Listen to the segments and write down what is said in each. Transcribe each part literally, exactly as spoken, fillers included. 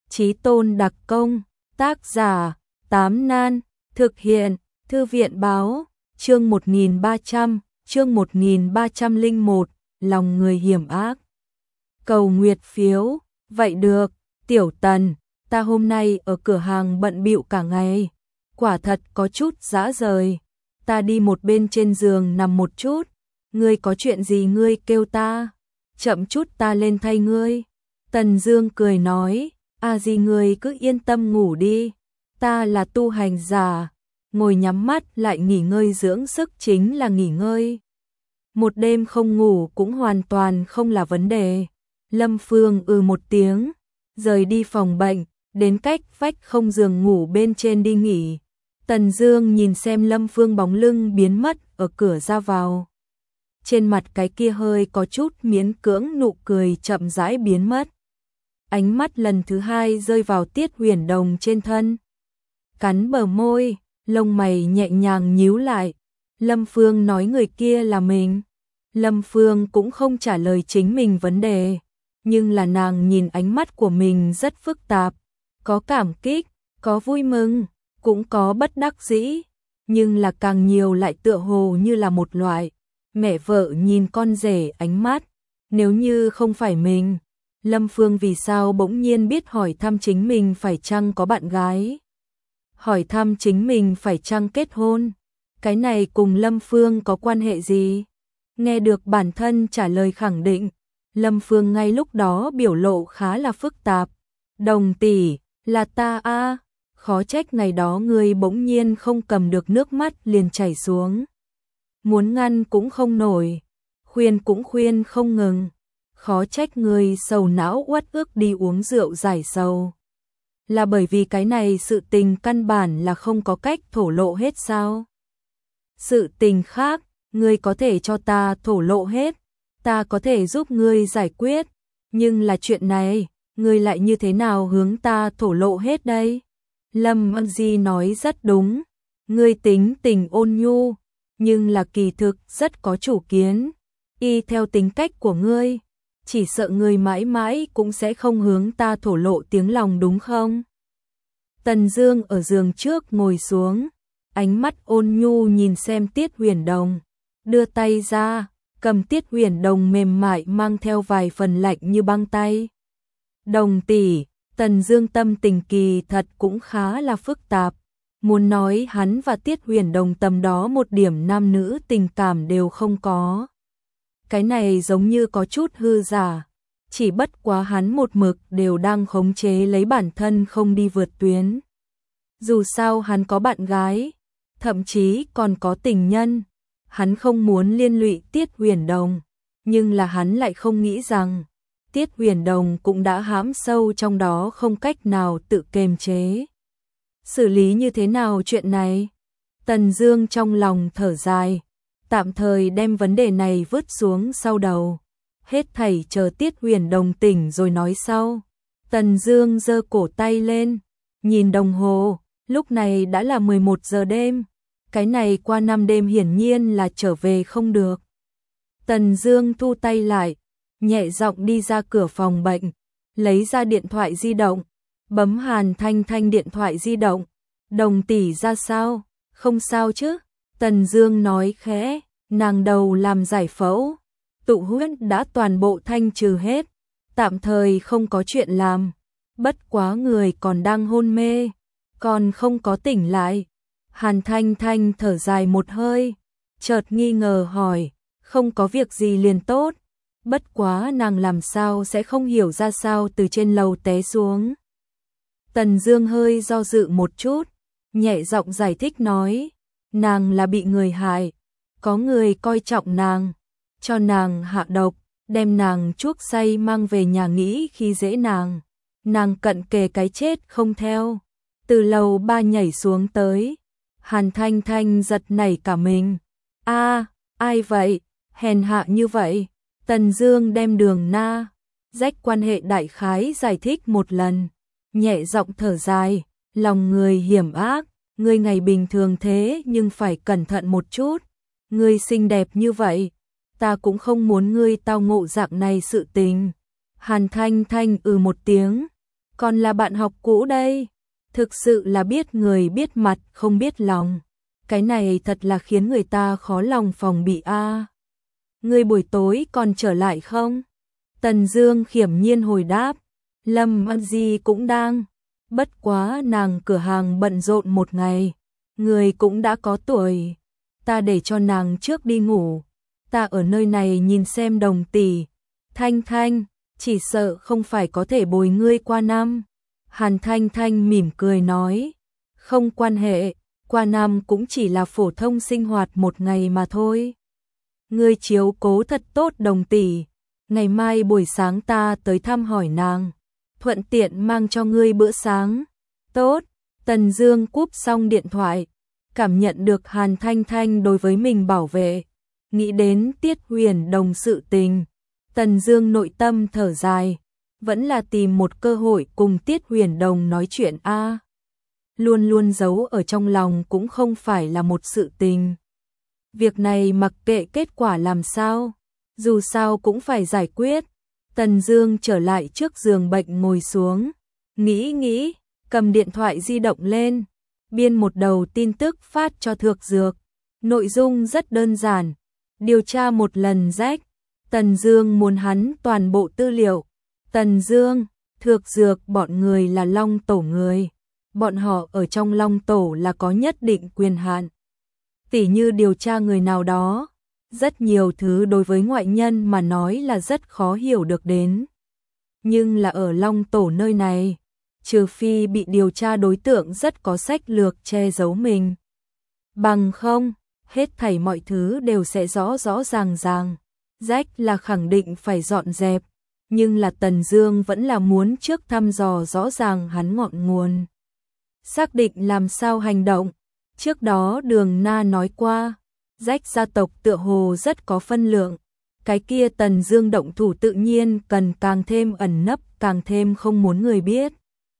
Chí tôn đặc công, tác giả, Tám Nan, thực hiện, Thư viện báo, chương một nghìn ba trăm, chương một nghìn ba trăm lẻ một, lòng người hiểm ác. Cầu nguyệt phiếu, vậy được, Tiểu Tần, ta hôm nay ở cửa hàng bận bịu cả ngày, quả thật có chút dã rời, ta đi một bên trên giường nằm một chút, ngươi có chuyện gì ngươi kêu ta, chậm chút ta lên thay ngươi. Tần Dương cười nói, a gì ngươi cứ yên tâm ngủ đi, ta là tu hành giả, ngồi nhắm mắt lại nghỉ ngơi dưỡng sức chính là nghỉ ngơi. Một đêm không ngủ cũng hoàn toàn không là vấn đề. Lâm Phương ừ một tiếng, rời đi phòng bệnh, đến cách vách không giường ngủ bên trên đi nghỉ. Tần Dương nhìn xem Lâm Phương bóng lưng biến mất ở cửa ra vào. Trên mặt cái kia hơi có chút miễn cưỡng nụ cười chậm rãi biến mất. Ánh mắt lần thứ hai rơi vào Tiết Huyền Đồng trên thân. Cắn bờ môi, lông mày nhẹ nhàng nhíu lại. Lâm Phương nói người kia là mình. Lâm Phương cũng không trả lời chính mình vấn đề, nhưng là nàng nhìn ánh mắt của mình rất phức tạp, có cảm kích, có vui mừng, cũng có bất đắc dĩ, nhưng là càng nhiều lại tựa hồ như là một loại mẹ vợ nhìn con rể ánh mắt. Nếu như không phải mình, Lâm Phương vì sao bỗng nhiên biết hỏi thăm chính mình phải chăng có bạn gái? Hỏi thăm chính mình phải chăng kết hôn? Cái này cùng Lâm Phương có quan hệ gì? Nghe được bản thân trả lời khẳng định, Lâm Phương ngay lúc đó biểu lộ khá là phức tạp. Đồng tỷ, là ta a, khó trách ngày đó ngươi bỗng nhiên không cầm được nước mắt liền chảy xuống. Muốn ngăn cũng không nổi, khuyên cũng khuyên không ngừng. Khó trách ngươi sầu não uất ức đi uống rượu giải sầu. Là bởi vì cái này sự tình căn bản là không có cách thổ lộ hết sao? Sự tình khác, ngươi có thể cho ta thổ lộ hết, ta có thể giúp ngươi giải quyết, nhưng là chuyện này, ngươi lại như thế nào hướng ta thổ lộ hết đây? Lâm Ân Di nói rất đúng, ngươi tính tình ôn nhu, nhưng là kỳ thực rất có chủ kiến, y theo tính cách của ngươi, chỉ sợ ngươi mãi mãi cũng sẽ không hướng ta thổ lộ tiếng lòng đúng không? Tần Dương ở giường trước ngồi xuống, ánh mắt ôn nhu nhìn xem Tiết Huyền Đồng, đưa tay ra, cầm Tiết Huyền Đồng mềm mại mang theo vài phần lạnh như băng tay. Đồng tỷ, Tần Dương tâm tình kỳ thật cũng khá là phức tạp, muốn nói hắn và Tiết Huyền Đồng tầm đó một điểm nam nữ tình cảm đều không có. Cái này giống như có chút hư giả, chỉ bất quá hắn một mực đều đang khống chế lấy bản thân không đi vượt tuyến. Dù sao hắn có bạn gái, thậm chí còn có tình nhân, hắn không muốn liên lụy Tiết Huyền Đồng, nhưng là hắn lại không nghĩ rằng Tiết Huyền Đồng cũng đã hãm sâu trong đó không cách nào tự kiềm chế. Xử lý như thế nào chuyện này? Tần Dương trong lòng thở dài, tạm thời đem vấn đề này vứt xuống sau đầu. Hết thảy chờ Tiết Huyền Đồng tỉnh rồi nói sau. Tần Dương giơ cổ tay lên, nhìn đồng hồ, lúc này đã là mười một giờ đêm. Cái này qua năm đêm hiển nhiên là trở về không được. Tần Dương thu tay lại, nhẹ giọng đi ra cửa phòng bệnh, lấy ra điện thoại di động, bấm Hàn Thanh Thanh điện thoại di động. Đồng tỷ ra sao? Không sao chứ? Tần Dương nói khẽ, nàng đầu làm giải phẫu, tụ huyết đã toàn bộ thanh trừ hết, tạm thời không có chuyện làm, bất quá người còn đang hôn mê, còn không có tỉnh lại. Hàn Thanh Thanh thở dài một hơi, chợt nghi ngờ hỏi, không có việc gì liền tốt, bất quá nàng làm sao sẽ không hiểu ra sao từ trên lầu té xuống. Tần Dương hơi do dự một chút, nhẹ giọng giải thích nói, nàng là bị người hại, có người coi trọng nàng, cho nàng hạ độc, đem nàng chuốc say mang về nhà nghĩ khi dễ nàng, nàng cận kề cái chết không theo, từ lầu ba nhảy xuống tới. Hàn Thanh Thanh giật nảy cả mình. A, ai vậy? Hèn hạ như vậy. Tần Dương đem Đường Na rách quan hệ đại khái giải thích một lần, nhẹ giọng thở dài, lòng người hiểm ác, ngươi ngày bình thường thế nhưng phải cẩn thận một chút, ngươi xinh đẹp như vậy, ta cũng không muốn ngươi tao ngộ dạng này sự tình. Hàn Thanh Thanh ừ một tiếng, còn là bạn học cũ đây. Thực sự là biết người biết mặt không biết lòng. Cái này thật là khiến người ta khó lòng phòng bị a. À. Ngươi buổi tối còn trở lại không? Tần Dương khiểm nhiên hồi đáp. Lâm An Di cũng đang. Bất quá nàng cửa hàng bận rộn một ngày. Người cũng đã có tuổi. Ta để cho nàng trước đi ngủ. Ta ở nơi này nhìn xem Đồng tỷ. Thanh Thanh, chỉ sợ không phải có thể bồi ngươi qua năm. Hàn Thanh Thanh mỉm cười nói. Không quan hệ, qua năm cũng chỉ là phổ thông sinh hoạt một ngày mà thôi. Ngươi chiếu cố thật tốt Đồng tỷ. Ngày mai buổi sáng ta tới thăm hỏi nàng. Thuận tiện mang cho ngươi bữa sáng. Tốt, Tần Dương cúp xong điện thoại. Cảm nhận được Hàn Thanh Thanh đối với mình bảo vệ. Nghĩ đến Tiết Huyền Đồng sự tình. Tần Dương nội tâm thở dài. Vẫn là tìm một cơ hội cùng Tiết Huyền Đồng nói chuyện a. À. Luôn luôn giấu ở trong lòng cũng không phải là một sự tình. Việc này mặc kệ kết quả làm sao. Dù sao cũng phải giải quyết. Tần Dương trở lại trước giường bệnh ngồi xuống. Nghĩ nghĩ, cầm điện thoại di động lên. Biên một đầu tin tức phát cho Thược Dược. Nội dung rất đơn giản. Điều tra một lần rách. Tần Dương muốn hắn toàn bộ tư liệu. Tần Dương, Thược Dược bọn người là Long Tổ người. Bọn họ ở trong Long Tổ là có nhất định quyền hạn. Tỉ như điều tra người nào đó. Rất nhiều thứ đối với ngoại nhân mà nói là rất khó hiểu được đến. Nhưng là ở Long Tổ nơi này, trừ phi bị điều tra đối tượng rất có sách lược che giấu mình. Bằng không, hết thảy mọi thứ đều sẽ rõ rõ ràng ràng. Rách là khẳng định phải dọn dẹp, nhưng là Tần Dương vẫn là muốn trước thăm dò rõ ràng hắn ngọn nguồn. Xác định làm sao hành động. Trước đó Đường Na nói qua, Rách gia tộc tựa hồ rất có phân lượng. Cái kia Tần Dương động thủ tự nhiên cần càng thêm ẩn nấp, càng thêm không muốn người biết.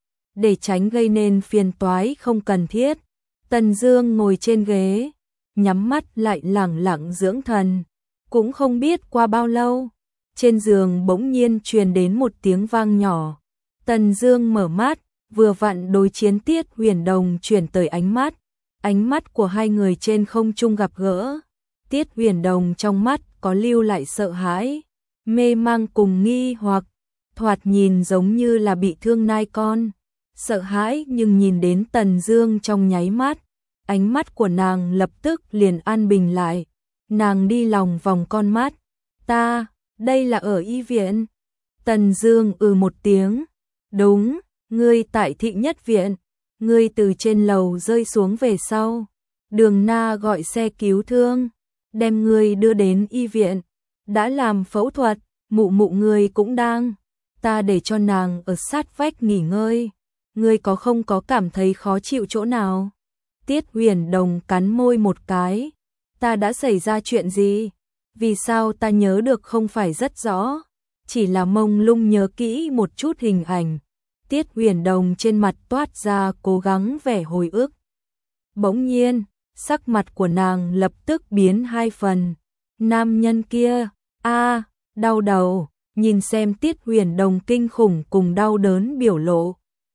Để tránh gây nên phiền toái không cần thiết. Tần Dương ngồi trên ghế, nhắm mắt lại lẳng lặng dưỡng thần. Cũng không biết qua bao lâu, trên giường bỗng nhiên truyền đến một tiếng vang nhỏ. Tần Dương mở mắt, vừa vặn đối chiến Tiết Huyền Đồng chuyển tới ánh mắt. Ánh mắt của hai người trên không trung gặp gỡ. Tiết Huyền Đồng trong mắt có lưu lại sợ hãi, mê mang cùng nghi hoặc, thoạt nhìn giống như là bị thương nai con. Sợ hãi nhưng nhìn đến Tần Dương trong nháy mắt, ánh mắt của nàng lập tức liền an bình lại. Nàng đi lòng vòng con mắt. Ta, đây là ở y viện. Tần Dương ừ một tiếng. Đúng, ngươi tại Thị Nhất viện. Ngươi từ trên lầu rơi xuống về sau. Đường Na gọi xe cứu thương, đem ngươi đưa đến y viện. Đã làm phẫu thuật, mụ mụ ngươi cũng đang. Ta để cho nàng ở sát vách nghỉ ngơi. Ngươi có không có cảm thấy khó chịu chỗ nào? Tiết Huyền Đồng cắn môi một cái. Ta đã xảy ra chuyện gì? Vì sao ta nhớ được không phải rất rõ, chỉ là mông lung nhớ kỹ một chút hình ảnh. Tiết Huyền Đồng trên mặt toát ra cố gắng vẻ hồi ức. Bỗng nhiên, sắc mặt của nàng lập tức biến hai phần. Nam nhân kia, a, đau đầu, nhìn xem Tiết Huyền Đồng kinh khủng cùng đau đớn biểu lộ.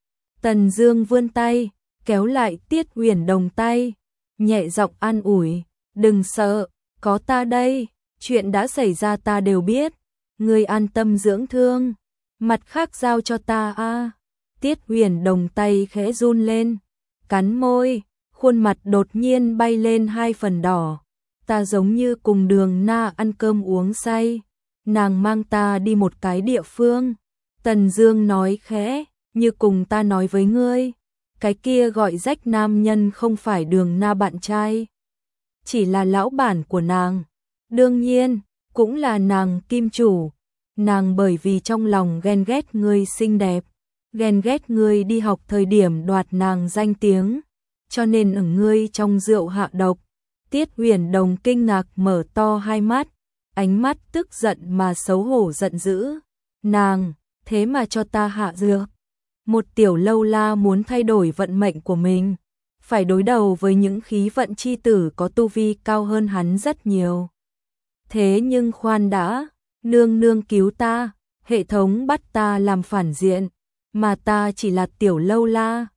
Tần Dương vươn tay, kéo lại Tiết Huyền Đồng tay, nhẹ giọng an ủi, đừng sợ, có ta đây, chuyện đã xảy ra ta đều biết, ngươi an tâm dưỡng thương, mặt khác giao cho ta a. Tiết Huyền Đồng tay khẽ run lên, cắn môi, khuôn mặt đột nhiên bay lên hai phần đỏ. Ta giống như cùng Đường Na ăn cơm uống say, nàng mang ta đi một cái địa phương. Tần Dương nói khẽ, như cùng ta nói với ngươi, cái kia gọi rách nam nhân không phải Đường Na bạn trai, chỉ là lão bản của nàng. Đương nhiên, cũng là nàng kim chủ. Nàng bởi vì trong lòng ghen ghét ngươi xinh đẹp, ghen ghét ngươi đi học thời điểm đoạt nàng danh tiếng, cho nên ở ngươi trong rượu hạ độc. Tiết Huyền Đồng kinh ngạc mở to hai mắt, ánh mắt tức giận mà xấu hổ giận dữ. Nàng, thế mà cho ta hạ dược. Một tiểu lâu la muốn thay đổi vận mệnh của mình, phải đối đầu với những khí vận chi tử có tu vi cao hơn hắn rất nhiều. Thế nhưng khoan đã, nương nương cứu ta, hệ thống bắt ta làm phản diện, mà ta chỉ là tiểu lâu la.